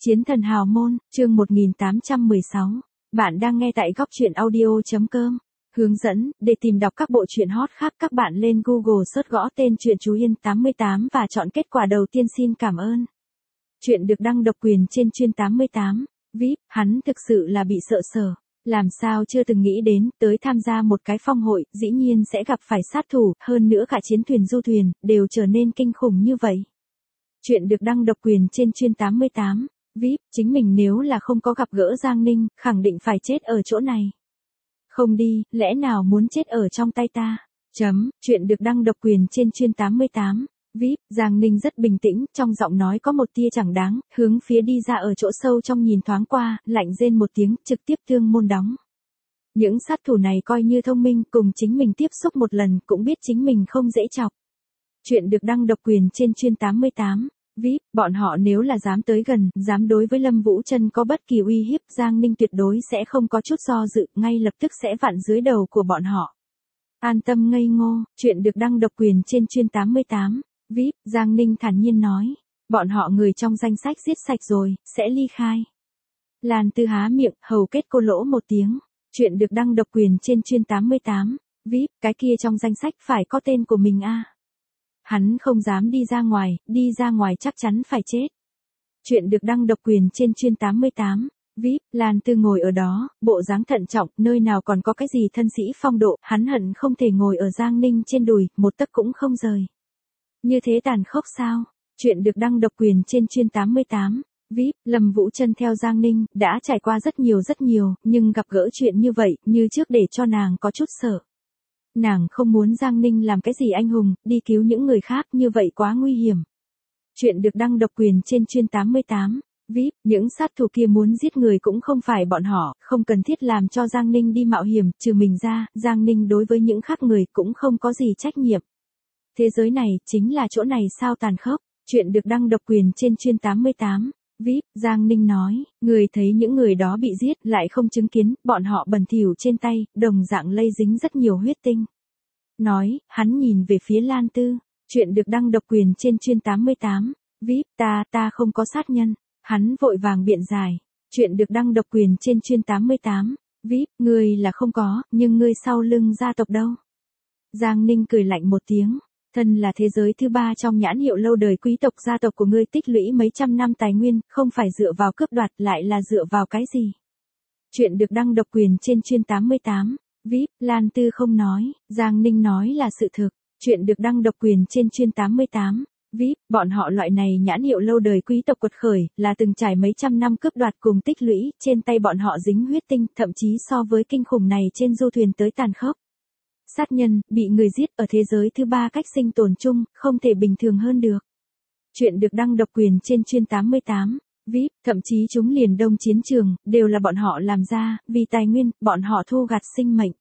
Chiến thần hào môn, chương 1816. Bạn đang nghe tại góc truyện audio.com. Hướng dẫn, để tìm đọc các bộ truyện hot khác các bạn lên Google search gõ tên truyện Chú Yên 88 và chọn kết quả đầu tiên. Xin cảm ơn. Chuyện được đăng độc quyền trên chuyên 88. VIP, hắn thực sự là bị sợ sở. Làm sao chưa từng nghĩ đến, tới tham gia một cái phong hội, dĩ nhiên sẽ gặp phải sát thủ, hơn nữa cả chiến thuyền du thuyền, đều trở nên kinh khủng như vậy. Chuyện được đăng độc quyền trên chuyên 88. VIP, chính mình nếu là không có gặp gỡ Giang Ninh, khẳng định phải chết ở chỗ này. Không đi, lẽ nào muốn chết ở trong tay ta? Chuyện được đăng độc quyền trên chuyên 88. VIP, Giang Ninh rất bình tĩnh, trong giọng nói có một tia chẳng đáng, hướng phía đi ra ở chỗ sâu trong nhìn thoáng qua, lạnh rên một tiếng, trực tiếp thương môn đóng. Những sát thủ này coi như thông minh, cùng chính mình tiếp xúc một lần cũng biết chính mình không dễ chọc. Chuyện được đăng độc quyền trên chuyên 88. VIP, bọn họ nếu là dám tới gần, dám đối với Lâm Vũ Trân có bất kỳ uy hiếp, Giang Ninh tuyệt đối sẽ không có chút do dự, ngay lập tức sẽ vặn dưới đầu của bọn họ. An tâm ngây ngô, chuyện được đăng độc quyền trên chuyên 88. VIP, Giang Ninh thản nhiên nói, bọn họ người trong danh sách giết sạch rồi, sẽ ly khai. Lan Tư há miệng, hầu kết cô lỗ một tiếng. Chuyện được đăng độc quyền trên chuyên 88. VIP, cái kia trong danh sách phải có tên của mình a. Hắn không dám đi ra ngoài chắc chắn phải chết. Chuyện được đăng độc quyền trên chuyên 88. VIP, Lan Tư ngồi ở đó, bộ dáng thận trọng, nơi nào còn có cái gì thân sĩ phong độ, hắn hận không thể ngồi ở Giang Ninh trên đùi, một tấc cũng không rời. Như thế tàn khốc sao? Chuyện được đăng độc quyền trên chuyên 88. VIP, Lâm Vũ Trân theo Giang Ninh, đã trải qua rất nhiều, nhưng gặp gỡ chuyện như vậy, như trước để cho nàng có chút sợ. Nàng không muốn Giang Ninh làm cái gì anh hùng, đi cứu những người khác, như vậy quá nguy hiểm. Chuyện được đăng độc quyền trên chuyên 88. VIP, những sát thủ kia muốn giết người cũng không phải bọn họ, không cần thiết làm cho Giang Ninh đi mạo hiểm, trừ mình ra, Giang Ninh đối với những khác người cũng không có gì trách nhiệm. Thế giới này, chính là chỗ này sao tàn khốc. Chuyện được đăng độc quyền trên chuyên 88. VIP, Giang Ninh nói, người thấy những người đó bị giết, lại không chứng kiến, bọn họ bẩn thỉu trên tay, đồng dạng lây dính rất nhiều huyết tinh. Nói, hắn nhìn về phía Lan Tư. Chuyện được đăng độc quyền trên chuyên 88. VIP, ta không có sát nhân. Hắn vội vàng biện giải. Chuyện được đăng độc quyền trên chuyên 88. VIP, ngươi là không có, nhưng ngươi sau lưng gia tộc đâu? Giang Ninh cười lạnh một tiếng. Thân là thế giới thứ ba trong nhãn hiệu lâu đời quý tộc, gia tộc của ngươi tích lũy mấy trăm năm tài nguyên, không phải dựa vào cướp đoạt, lại là dựa vào cái gì? Chuyện được đăng độc quyền trên chuyên 88. VIP, Lan Tư không nói, Giang Ninh nói là sự thực. Chuyện được đăng độc quyền trên chuyên 88. VIP, bọn họ loại này nhãn hiệu lâu đời quý tộc quật khởi, là từng trải mấy trăm năm cướp đoạt cùng tích lũy, trên tay bọn họ dính huyết tinh, thậm chí so với kinh khủng này trên du thuyền tới tàn khốc. Sát nhân, bị người giết ở thế giới thứ ba cách sinh tồn chung, không thể bình thường hơn được. Chuyện được đăng độc quyền trên chuyên 88. VIP, thậm chí chúng liền đông chiến trường, đều là bọn họ làm ra, vì tài nguyên, bọn họ thu gặt sinh mệnh.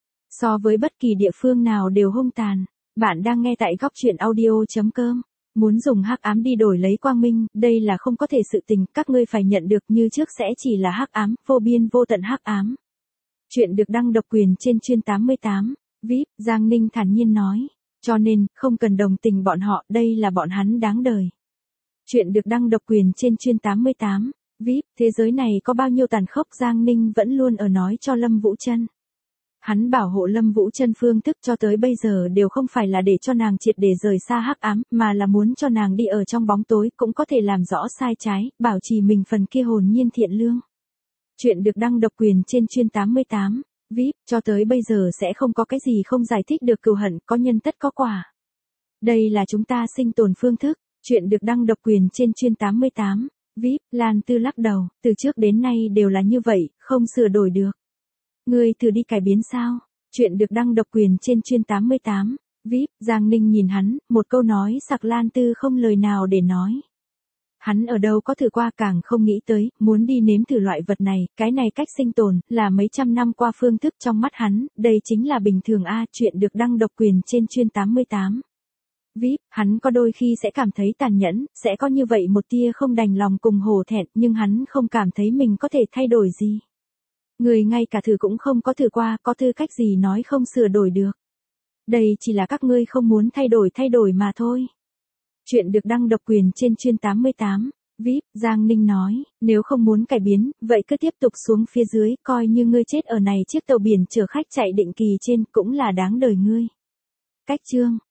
So với bất kỳ địa phương nào đều hung tàn. Bạn đang nghe tại góc truyện audio.com. Muốn dùng hắc ám đi đổi lấy quang minh, đây là không có thể sự tình, các ngươi phải nhận được như trước sẽ chỉ là hắc ám, vô biên vô tận hắc ám. Chuyện được đăng độc quyền trên chuyên 88. VIP, Giang Ninh thản nhiên nói. Cho nên, không cần đồng tình bọn họ, đây là bọn hắn đáng đời. Chuyện được đăng độc quyền trên chuyên 88. VIP, thế giới này có bao nhiêu tàn khốc, Giang Ninh vẫn luôn ở nói cho Lâm Vũ Trân. Hắn bảo hộ Lâm Vũ Trân phương thức cho tới bây giờ đều không phải là để cho nàng triệt để rời xa hắc ám, mà là muốn cho nàng đi ở trong bóng tối, cũng có thể làm rõ sai trái, bảo trì mình phần kia hồn nhiên thiện lương. Chuyện được đăng độc quyền trên chuyên 88. VIP, cho tới bây giờ sẽ không có cái gì không giải thích được cừu hận, có nhân tất có quả. Đây là chúng ta sinh tồn phương thức. Chuyện được đăng độc quyền trên chuyên 88. VIP, Lan Tư lắc đầu, từ trước đến nay đều là như vậy, không sửa đổi được. Ngươi thử đi cải biến sao? Chuyện được đăng độc quyền trên chuyên 88. VIP, Giang Ninh nhìn hắn, một câu nói sặc Lan Tư không lời nào để nói. Hắn ở đâu có thử qua, càng không nghĩ tới, muốn đi nếm thử loại vật này, cái này cách sinh tồn, là mấy trăm năm qua phương thức trong mắt hắn, đây chính là bình thường a. Chuyện được đăng độc quyền trên chuyên 88. VIP, hắn có đôi khi sẽ cảm thấy tàn nhẫn, sẽ có như vậy một tia không đành lòng cùng hổ thẹn, nhưng hắn không cảm thấy mình có thể thay đổi gì. Người ngay cả thử cũng không có thử qua, có tư cách gì nói không sửa đổi được. Đây chỉ là các ngươi không muốn thay đổi mà thôi. Chuyện được đăng độc quyền trên chuyên 88. VIP, Giang Ninh nói, nếu không muốn cải biến, vậy cứ tiếp tục xuống phía dưới, coi như ngươi chết ở này chiếc tàu biển chở khách chạy định kỳ trên, cũng là đáng đời ngươi. Cách chương